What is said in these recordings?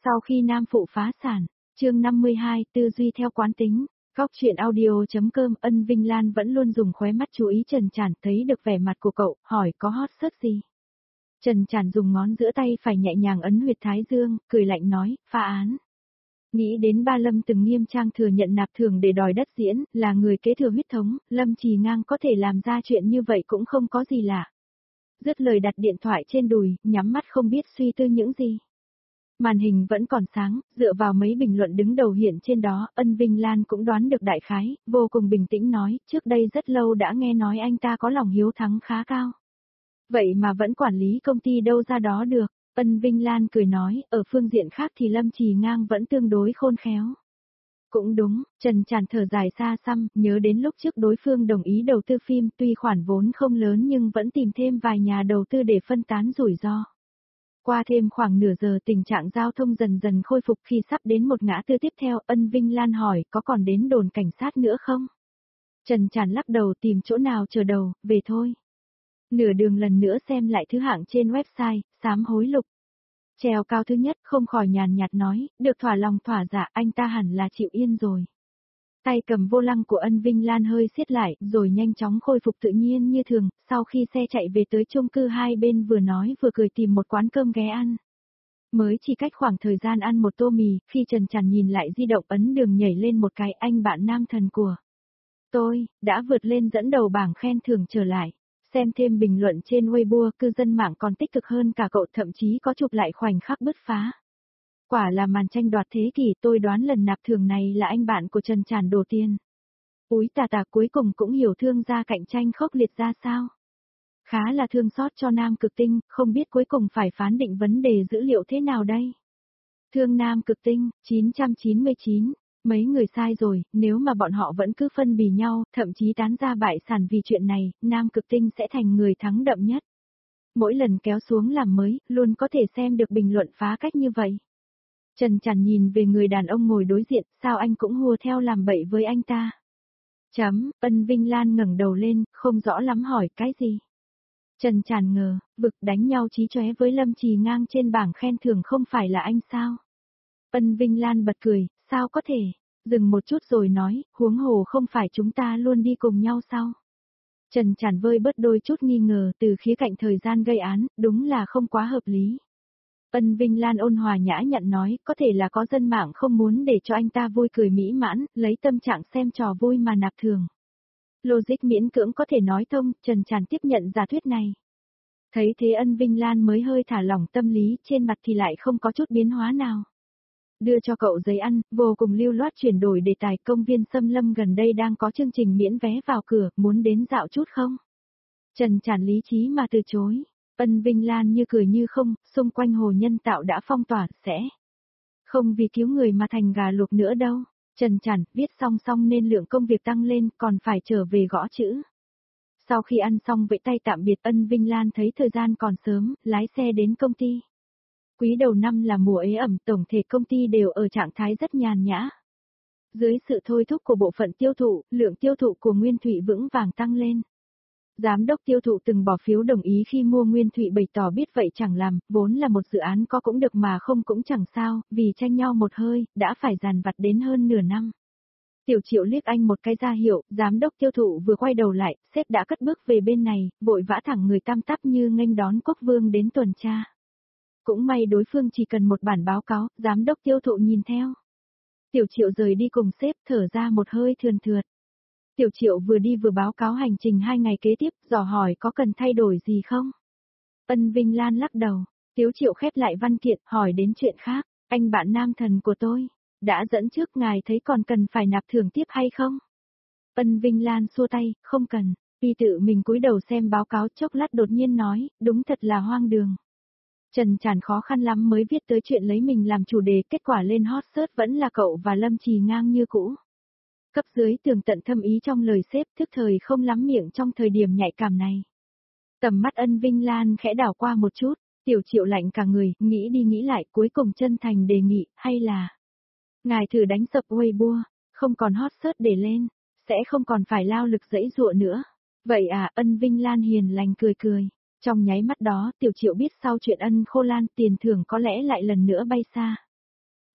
Sau khi nam phụ phá sản, chương 52, tư duy theo quán tính. Góc chuyện audio.com. Ân Vinh Lan vẫn luôn dùng khóe mắt chú ý Trần Trản, thấy được vẻ mặt của cậu, hỏi có hot search gì. Trần Trản dùng ngón giữa tay phải nhẹ nhàng ấn huyệt thái dương, cười lạnh nói, phá án. Nghĩ đến ba Lâm từng nghiêm trang thừa nhận nạp thưởng để đòi đất diễn, là người kế thừa huyết thống, Lâm Trì Ngang có thể làm ra chuyện như vậy cũng không có gì lạ. Dứt lời đặt điện thoại trên đùi, nhắm mắt không biết suy tư những gì. Màn hình vẫn còn sáng, dựa vào mấy bình luận đứng đầu hiện trên đó, Ân Vinh Lan cũng đoán được đại khái, vô cùng bình tĩnh nói, trước đây rất lâu đã nghe nói anh ta có lòng hiếu thắng khá cao. Vậy mà vẫn quản lý công ty đâu ra đó được. Ân Vinh Lan cười nói, ở phương diện khác thì Lâm Trì Ngang vẫn tương đối khôn khéo. Cũng đúng, Trần Trản thở dài xa xăm, nhớ đến lúc trước đối phương đồng ý đầu tư phim, tuy khoản vốn không lớn nhưng vẫn tìm thêm vài nhà đầu tư để phân tán rủi ro. Qua thêm khoảng nửa giờ tình trạng giao thông dần dần khôi phục, khi sắp đến một ngã tư tiếp theo, Ân Vinh Lan hỏi có còn đến đồn cảnh sát nữa không? Trần Trản lắc đầu, tìm chỗ nào chờ đầu, về thôi. Nửa đường lần nữa xem lại thứ hạng trên website, sám hối lục. Treo cao thứ nhất, không khỏi nhàn nhạt nói, được thỏa lòng thỏa dạ, anh ta hẳn là chịu yên rồi. Tay cầm vô lăng của Ân Vinh Lan hơi siết lại, rồi nhanh chóng khôi phục tự nhiên như thường, sau khi xe chạy về tới chung cư, hai bên vừa nói vừa cười tìm một quán cơm ghé ăn. Mới chỉ cách khoảng thời gian ăn một tô mì, khi Trần Trản nhìn lại di động ấn đường nhảy lên một cái, anh bạn nam thần của tôi, đã vượt lên dẫn đầu bảng khen thưởng trở lại. Xem thêm bình luận trên Weibo, cư dân mạng còn tích cực hơn cả cậu, thậm chí có chụp lại khoảnh khắc bứt phá. Quả là màn tranh đoạt thế kỷ, tôi đoán lần nạp thưởng này là anh bạn của Trần Trản đổ tiền. Úi tà tà, cuối cùng cũng hiểu thương gia cạnh tranh khốc liệt ra sao. Khá là thương xót cho Nam Cực Tinh, không biết cuối cùng phải phán định vấn đề dữ liệu thế nào đây. Thương Nam Cực Tinh, 999. Mấy người sai rồi, nếu mà bọn họ vẫn cứ phân bì nhau, thậm chí tán ra bại sản vì chuyện này, Nam Cực Tinh sẽ thành người thắng đậm nhất. Mỗi lần kéo xuống làm mới, luôn có thể xem được bình luận phá cách như vậy. Trần Trản nhìn về người đàn ông ngồi đối diện, sao anh cũng hùa theo làm bậy với anh ta? Ân Vinh Lan ngẩng đầu lên, không rõ lắm hỏi cái gì? Trần Trản ngờ, vực đánh nhau chí chóe với Lâm Trì Ngang trên bảng khen thưởng không phải là anh sao? Ân Vinh Lan bật cười, sao có thể? Dừng một chút rồi nói, huống hồ không phải chúng ta luôn đi cùng nhau sao? Trần Trản vơi bớt đôi chút nghi ngờ, từ khía cạnh thời gian gây án, đúng là không quá hợp lý. Ân Vinh Lan ôn hòa nhã nhặn nói, có thể là có dân mạng không muốn để cho anh ta vui cười mỹ mãn, lấy tâm trạng xem trò vui mà nạp thưởng. Logic miễn cưỡng có thể nói thông, Trần Trản tiếp nhận giả thuyết này. Thấy thế Ân Vinh Lan mới hơi thả lỏng tâm lý, trên mặt thì lại không có chút biến hóa nào. Đưa cho cậu giấy ăn, vô cùng lưu loát chuyển đổi đề tài, công viên Xâm Lâm gần đây đang có chương trình miễn vé vào cửa, muốn đến dạo chút không? Trần Trản lý trí mà từ chối. Ân Vinh Lan như cười như không, xung quanh hồ nhân tạo đã phong tỏa, sẽ không vì cứu người mà thành gà luộc nữa đâu. Trần Trản, viết song song nên lượng công việc tăng lên, còn phải trở về gõ chữ. Sau khi ăn xong vẫy tay tạm biệt, Ân Vinh Lan thấy thời gian còn sớm, lái xe đến công ty. Quý đầu năm là mùa ế ẩm, tổng thể công ty đều ở trạng thái rất nhàn nhã. Dưới sự thôi thúc của bộ phận tiêu thụ, lượng tiêu thụ của Nguyên Thụy vững vàng tăng lên. Giám đốc tiêu thụ từng bỏ phiếu đồng ý khi mua Nguyên Thụy, bày tỏ biết vậy chẳng làm, vốn là một dự án có cũng được mà không cũng chẳng sao, vì tranh nhau một hơi, đã phải dàn vặt đến hơn nửa năm. Tiểu Triệu liếc anh một cái ra hiệu, giám đốc tiêu thụ vừa quay đầu lại, sếp đã cất bước về bên này, vội vã thẳng người tam tắp như nghênh đón quốc vương đến tuần tra. Cũng may đối phương chỉ cần một bản báo cáo, giám đốc tiêu thụ nhìn theo. Tiểu Triệu rời đi cùng sếp, thở ra một hơi thườn thượt. Tiểu Triệu vừa đi vừa báo cáo hành trình 2 ngày kế tiếp, dò hỏi có cần thay đổi gì không? Ân Vinh Lan lắc đầu. Tiểu Triệu khép lại văn kiện, hỏi đến chuyện khác. Anh bạn nam thần của tôi, đã dẫn trước, ngài thấy còn cần phải nạp thưởng tiếp hay không? Ân Vinh Lan xua tay, không cần. Vì tự mình cúi đầu xem báo cáo, chốc lát đột nhiên nói, đúng thật là hoang đường. Trần Trản khó khăn lắm mới viết tới chuyện lấy mình làm chủ đề, kết quả lên hot search vẫn là cậu và Lâm Trì Ngang như cũ. Cấp dưới tường tận thâm ý trong lời sếp, thức thời không lắm miệng trong thời điểm nhạy cảm này. Tầm mắt Ân Vinh Lan khẽ đảo qua một chút, Tiểu Triệu lạnh cả người, nghĩ đi nghĩ lại, cuối cùng chân thành đề nghị, hay là ngài thử đánh sập Weibo, không còn hot search để lên, sẽ không còn phải lao lực giãy giụa nữa. Vậy à? Ân Vinh Lan hiền lành cười cười. Trong nháy mắt đó, Tiểu Triệu biết sau chuyện Ân Khô Lan, tiền thưởng có lẽ lại lần nữa bay xa.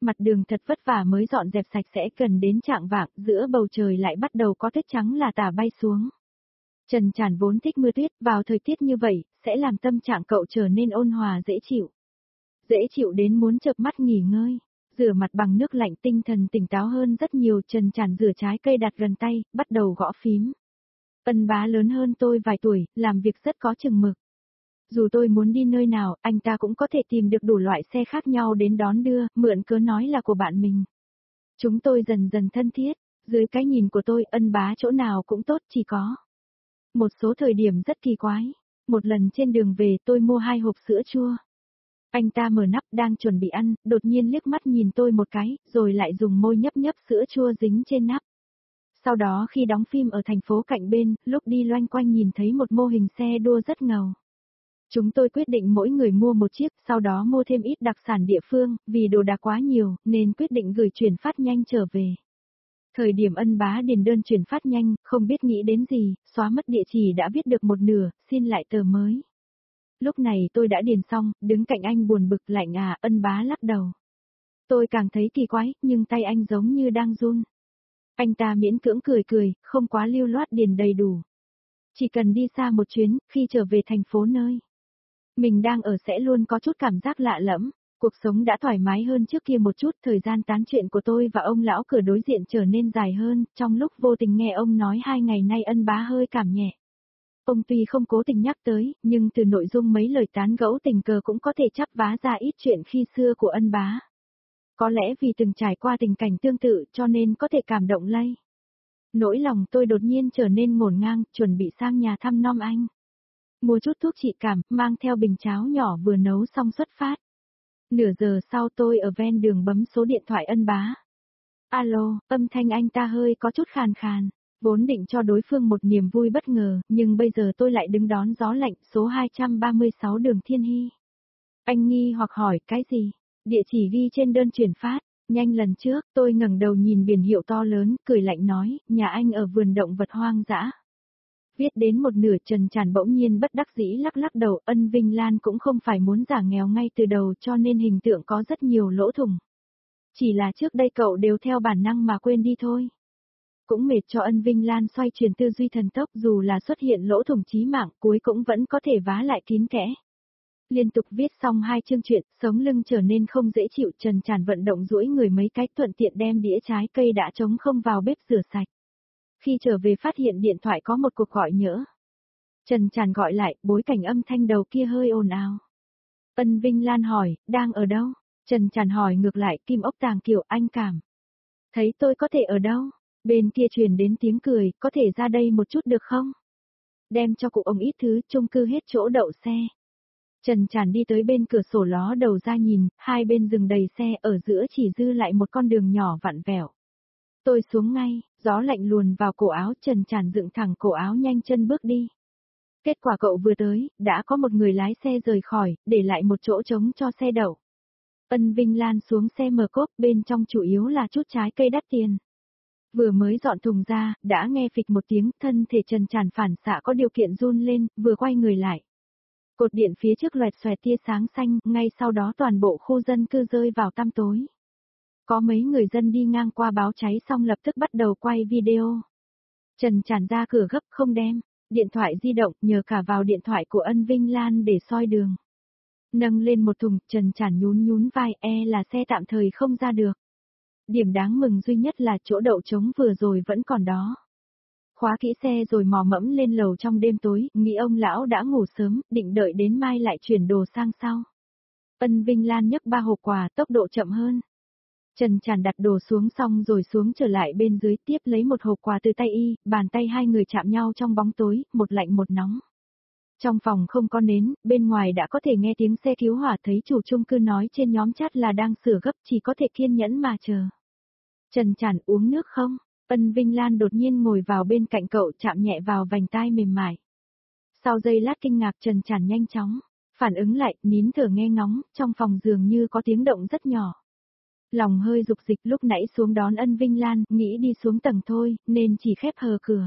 Mặt đường thật vất vả mới dọn dẹp sạch sẽ, gần đến chạng vạng, giữa bầu trời lại bắt đầu có tuyết trắng là tả bay xuống. Trần Tràn vốn thích mưa tuyết, vào thời tiết như vậy, sẽ làm tâm trạng cậu trở nên ôn hòa dễ chịu. Dễ chịu đến muốn chợp mắt nghỉ ngơi. Rửa mặt bằng nước lạnh, tinh thần tỉnh táo hơn rất nhiều. Trần Tràn rửa trái cây đặt gần tay, bắt đầu gõ phím. Ân Bá lớn hơn tôi vài tuổi, làm việc rất có chừng mực. Dù tôi muốn đi nơi nào, anh ta cũng có thể tìm được đủ loại xe khác nhau đến đón đưa, mượn cớ nói là của bạn mình. Chúng tôi dần dần thân thiết, dưới cái nhìn của tôi, Ân Bá chỗ nào cũng tốt, chỉ có một số thời điểm rất kỳ quái. Một lần trên đường về tôi mua 2 hộp sữa chua. Anh ta mở nắp đang chuẩn bị ăn, đột nhiên liếc mắt nhìn tôi một cái, rồi lại dùng môi nhấp nhấp sữa chua dính trên nắp. Sau đó khi đóng phim ở thành phố cạnh bên, lúc đi loanh quanh nhìn thấy một mô hình xe đua rất ngầu. Chúng tôi quyết định mỗi người mua một chiếc, sau đó mua thêm ít đặc sản địa phương, vì đồ đạc quá nhiều, nên quyết định gửi chuyển phát nhanh trở về. Thời điểm Ân Bá điền đơn chuyển phát nhanh, không biết nghĩ đến gì, xóa mất địa chỉ đã viết được một nửa, xin lại tờ mới. Lúc này tôi đã điền xong, đứng cạnh anh buồn bực lạnh à, Ân Bá lắc đầu. Tôi càng thấy kỳ quái, nhưng tay anh giống như đang run. Anh ta miễn cưỡng cười cười, không quá lưu loát điền đầy đủ. Chỉ cần đi xa một chuyến, khi trở về thành phố nơi mình đang ở sẽ luôn có chút cảm giác lạ lẫm. Cuộc sống đã thoải mái hơn trước kia một chút, thời gian tán chuyện của tôi và ông lão cửa đối diện trở nên dài hơn, trong lúc vô tình nghe ông nói 2 ngày nay Ân Bá hơi cảm nhẹ. Ông tuy không cố tình nhắc tới, nhưng từ nội dung mấy lời tán gẫu tình cờ cũng có thể chắp vá ra ít chuyện khi xưa của Ân Bá. Có lẽ vì từng trải qua tình cảnh tương tự cho nên có thể cảm động lây. Nỗi lòng tôi đột nhiên trở nên ngổn ngang, chuẩn bị sang nhà thăm nom anh. Mua chút thuốc trị cảm, mang theo bình cháo nhỏ vừa nấu xong xuất phát. Nửa giờ sau tôi ở ven đường bấm số điện thoại Ân Bá. Alo, âm thanh anh ta hơi có chút khàn khàn. Vốn định cho đối phương một niềm vui bất ngờ, nhưng bây giờ tôi lại đứng đón gió lạnh, số 236 đường Thiên Hy. Anh nghi hoặc hỏi, cái gì? Địa chỉ ghi trên đơn chuyển phát. Nhanh lần trước, tôi ngẩng đầu nhìn biển hiệu to lớn, cười lạnh nói, nhà anh ở vườn động vật hoang dã. Viết đến một nửa Trần Tràn bỗng nhiên bất đắc dĩ lắc lắc đầu, Ân Vinh Lan cũng không phải muốn giả nghèo ngay từ đầu cho nên hình tượng có rất nhiều lỗ thủng. Chỉ là trước đây cậu đều theo bản năng mà quên đi thôi. Cũng mệt cho Ân Vinh Lan xoay chuyển tư duy thần tốc, dù là xuất hiện lỗ thủng chí mạng cuối cũng vẫn có thể vá lại kín kẽ. Liên tục viết xong 2 chương truyện, sống lưng trở nên không dễ chịu, Trần Tràn vận động duỗi người mấy cái, thuận tiện đem đĩa trái cây đã trống không vào bếp rửa sạch. Khi trở về phát hiện điện thoại có một cuộc gọi nhỡ. Trần Tràn gọi lại, bối cảnh âm thanh đầu kia hơi ồn ào. Ân Vinh Lan hỏi, đang ở đâu? Trần Tràn hỏi ngược lại, Kim Ốc Tàng Kiều, anh cảm thấy tôi có thể ở đâu? Bên kia truyền đến tiếng cười, có thể ra đây một chút được không? Đem cho cụ ông ít thứ, chung cư hết chỗ đậu xe. Trần Tràn đi tới bên cửa sổ ló đầu ra nhìn, hai bên rừng đầy xe, ở giữa chỉ dư lại một con đường nhỏ vặn vẹo. Tôi xuống ngay, gió lạnh luồn vào cổ áo, Trần Tràn dựng thẳng cổ áo nhanh chân bước đi. Kết quả cậu vừa tới, đã có một người lái xe rời khỏi, để lại một chỗ trống cho xe đậu. Ân Vinh Lan xuống xe mở cốp, bên trong chủ yếu là chút trái cây đắt tiền. Vừa mới dọn thùng ra, đã nghe phịch một tiếng, thân thể Trần Tràn phản xạ có điều kiện run lên, vừa quay người lại. Cột điện phía trước loẹt xoẹt tia sáng xanh, ngay sau đó toàn bộ khu dân cư rơi vào tăm tối. Có mấy người dân đi ngang qua báo cháy xong lập tức bắt đầu quay video. Trần Tràn ra cửa gấp không đem điện thoại di động, nhờ cả vào điện thoại của Ân Vinh Lan để soi đường. Nâng lên một thùng, Trần Tràn nhún nhún vai, là xe tạm thời không ra được. Điểm đáng mừng duy nhất là chỗ đậu trống vừa rồi vẫn còn đó. Khóa kỹ xe rồi mò mẫm lên lầu trong đêm tối, nghĩ ông lão đã ngủ sớm, định đợi đến mai lại chuyển đồ sang sau. Ân Vinh Lan nhấc 3 hộp quà, tốc độ chậm hơn. Trần Tràn đặt đồ xuống xong rồi xuống trở lại bên dưới, tiếp lấy một hộp quà từ tay y, bàn tay hai người chạm nhau trong bóng tối, một lạnh một nóng. Trong phòng không có nến, bên ngoài đã có thể nghe tiếng xe cứu hỏa, thấy chủ chung cư nói trên nhóm chat là đang sửa gấp, chỉ có thể kiên nhẫn mà chờ. Trần Tràn, uống nước không? Ân Vinh Lan đột nhiên ngồi vào bên cạnh cậu, chạm nhẹ vào vành tai mềm mại. Sau giây lát kinh ngạc, Trần Tràn nhanh chóng phản ứng lại, nín thở nghe ngóng, trong phòng dường như có tiếng động rất nhỏ. Lòng hơi dục dịch, lúc nãy xuống đón Ân Vinh Lan, nghĩ đi xuống tầng thôi, nên chỉ khép hờ cửa.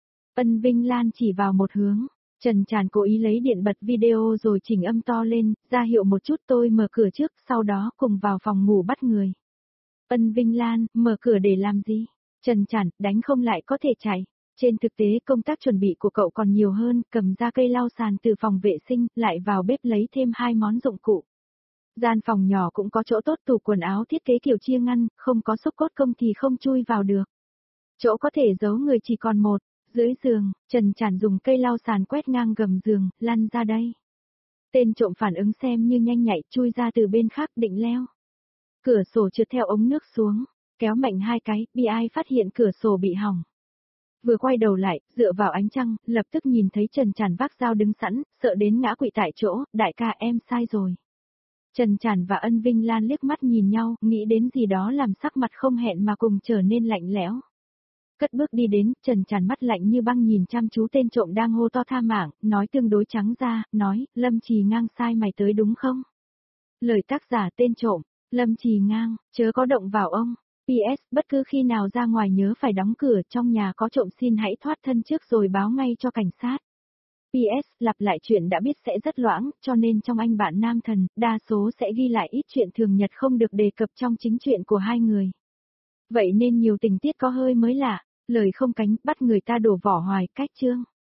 Ân Vinh Lan chỉ vào một hướng. Trần Tràn cố ý lấy điện bật video rồi chỉnh âm to lên, ra hiệu một chút, tôi mở cửa trước, sau đó cùng vào phòng ngủ bắt người. Ân Vinh Lan, mở cửa để làm gì? Trần Chản, đánh không lại có thể chạy. Trên thực tế công tác chuẩn bị của cậu còn nhiều hơn, cầm ra cây lau sàn từ phòng vệ sinh, lại vào bếp lấy thêm 2 món dụng cụ. Gian phòng nhỏ cũng có chỗ tốt, tủ quần áo thiết kế kiểu chia ngăn, không có xúc cốt công thì không chui vào được. Chỗ có thể giấu người chỉ còn một, dưới giường, Trần Chản dùng cây lau sàn quét ngang gầm giường, lăn ra đây. Tên trộm phản ứng xem như nhanh nhạy, chui ra từ bên khác định leo. Cửa sổ trượt theo ống nước xuống, kéo mạnh 2 cái, bị ai phát hiện cửa sổ bị hỏng. Vừa quay đầu lại, dựa vào ánh trăng, lập tức nhìn thấy Trần Chản vác dao đứng sẵn, sợ đến ngã quỵ tại chỗ, đại ca em sai rồi. Trần Chản và Ân Vinh Lan liếc mắt nhìn nhau, nghĩ đến gì đó làm sắc mặt không hẹn mà cùng trở nên lạnh lẽo. Cất bước đi đến, Trần Chản mắt lạnh như băng nhìn chăm chú tên trộm đang hô to tha mạng, nói tương đối trắng ra, nói, Lâm Trì Ngang sai mày tới đúng không? Lời tác giả tên trộm, Lâm Trì Ngang, chớ có động vào ông. PS, bất cứ khi nào ra ngoài nhớ phải đóng cửa, trong nhà có trộm xin hãy thoát thân trước rồi báo ngay cho cảnh sát. PS, lặp lại chuyện đã biết sẽ rất loãng, cho nên trong Anh Bạn Nam Thần, đa số sẽ ghi lại ít chuyện thường nhật không được đề cập trong chính truyện của hai người. Vậy nên nhiều tình tiết có hơi mới lạ, lời không cánh, bắt người ta đổ vỏ hoài, cách chương.